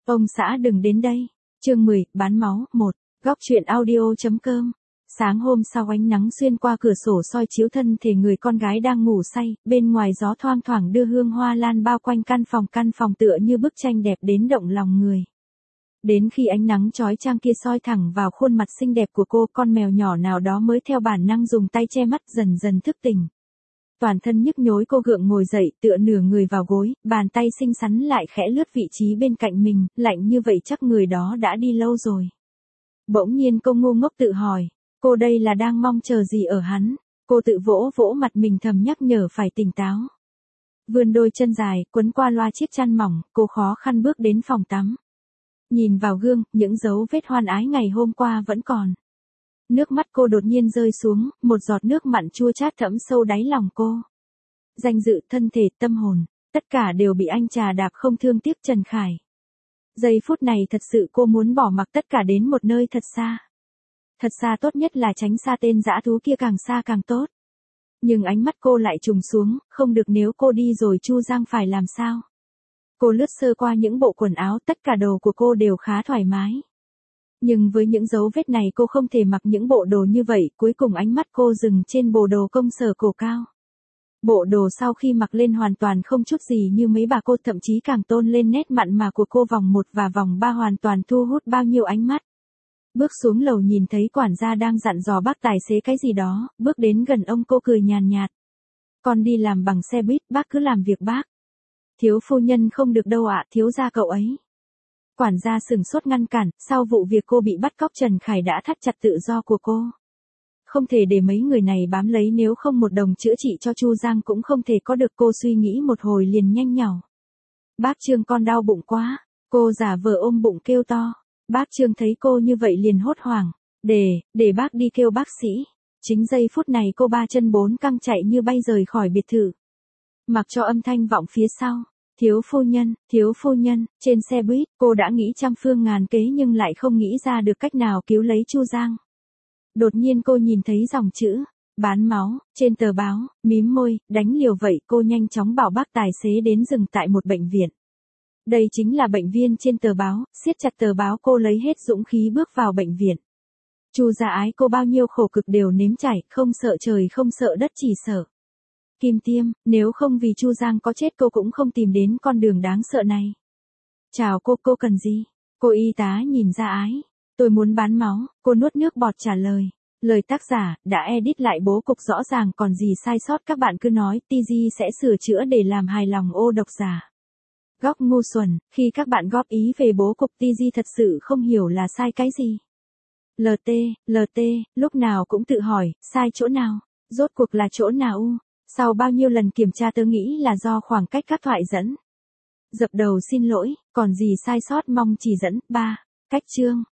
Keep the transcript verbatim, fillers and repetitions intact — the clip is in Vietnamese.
Ông xã đừng đến đây. Chương mười, bán máu, một. Góc truyện audio.com. Sáng hôm sau ánh nắng xuyên qua cửa sổ soi chiếu thân thể người con gái đang ngủ say, bên ngoài gió thoang thoảng đưa hương hoa lan bao quanh căn phòng, căn phòng tựa như bức tranh đẹp đến động lòng người. Đến khi ánh nắng chói chang kia soi thẳng vào khuôn mặt xinh đẹp của cô, con mèo nhỏ nào đó mới theo bản năng dùng tay che mắt dần dần thức tỉnh. Toàn thân nhức nhối cô gượng ngồi dậy, tựa nửa người vào gối, bàn tay xinh xắn lại khẽ lướt vị trí bên cạnh mình, lạnh như vậy chắc người đó đã đi lâu rồi. Bỗng nhiên cô ngu ngốc tự hỏi, cô đây là đang mong chờ gì ở hắn? Cô tự vỗ vỗ mặt mình thầm nhắc nhở phải tỉnh táo. Vươn đôi chân dài, quấn qua loa chiếc chăn mỏng, cô khó khăn bước đến phòng tắm. Nhìn vào gương, những dấu vết hoan ái ngày hôm qua vẫn còn. Nước mắt cô đột nhiên rơi xuống, một giọt nước mặn chua chát thấm sâu đáy lòng cô. Danh dự, thân thể, tâm hồn, tất cả đều bị anh chà đạp không thương tiếc Trần Khải. Giây phút này thật sự cô muốn bỏ mặc tất cả đến một nơi thật xa. Thật xa tốt nhất là tránh xa tên dã thú kia, càng xa càng tốt. Nhưng ánh mắt cô lại trùng xuống, không được, nếu cô đi rồi Chu Giang phải làm sao? Cô lướt sơ qua những bộ quần áo, tất cả đồ của cô đều khá thoải mái. Nhưng với những dấu vết này cô không thể mặc những bộ đồ như vậy, cuối cùng ánh mắt cô dừng trên bộ đồ công sở cổ cao. Bộ đồ sau khi mặc lên hoàn toàn không chút gì như mấy bà cô, thậm chí càng tôn lên nét mặn mà của cô, vòng một và vòng ba hoàn toàn thu hút bao nhiêu ánh mắt. Bước xuống lầu nhìn thấy quản gia đang dặn dò bác tài xế cái gì đó, bước đến gần ông cô cười nhàn nhạt. Con đi làm bằng xe buýt, bác cứ làm việc bác. Thiếu phu nhân không được đâu ạ, thiếu gia cậu ấy. Quản gia sừng sốt ngăn cản, sau vụ việc cô bị bắt cóc Trần Khải đã thắt chặt tự do của cô. Không thể để mấy người này bám lấy, nếu không một đồng chữa trị cho Chu Giang cũng không thể có được. Cô suy nghĩ một hồi liền nhanh nhảu. Bác Trương, con đau bụng quá. Cô giả vờ ôm bụng kêu to. Bác Trương thấy cô như vậy liền hốt hoảng. Để, để bác đi kêu bác sĩ. Chính giây phút này cô ba chân bốn căng chạy như bay rời khỏi biệt thự. Mặc cho âm thanh vọng phía sau. Thiếu phu nhân, thiếu phu nhân, trên xe buýt, cô đã nghĩ trăm phương ngàn kế nhưng lại không nghĩ ra được cách nào cứu lấy Chu Giang. Đột nhiên cô nhìn thấy dòng chữ, bán máu, trên tờ báo, mím môi, đánh liều vậy cô nhanh chóng bảo bác tài xế đến dừng tại một bệnh viện. Đây chính là bệnh viên trên tờ báo, siết chặt tờ báo cô lấy hết dũng khí bước vào bệnh viện. Chu gia ái cô bao nhiêu khổ cực đều nếm trải, không sợ trời không sợ đất, chỉ sợ Kim Tiêm, nếu không vì Chu Giang có chết cô cũng không tìm đến con đường đáng sợ này. Chào cô, cô cần gì? Cô y tá nhìn Gia Ái. Tôi muốn bán máu, cô nuốt nước bọt trả lời. Lời tác giả, đã edit lại bố cục rõ ràng, còn gì sai sót các bạn cứ nói, tê giê sẽ sửa chữa để làm hài lòng ô độc giả. Góc ngu xuẩn, khi các bạn góp ý về bố cục tê giê thật sự không hiểu là sai cái gì. lờ tê, lờ tê, lúc nào cũng tự hỏi, sai chỗ nào? Rốt cuộc là chỗ nào u? Sau bao nhiêu lần kiểm tra tớ nghĩ là do khoảng cách các thoại dẫn. Dập đầu xin lỗi, còn gì sai sót mong chỉ dẫn. ba. Cách chương.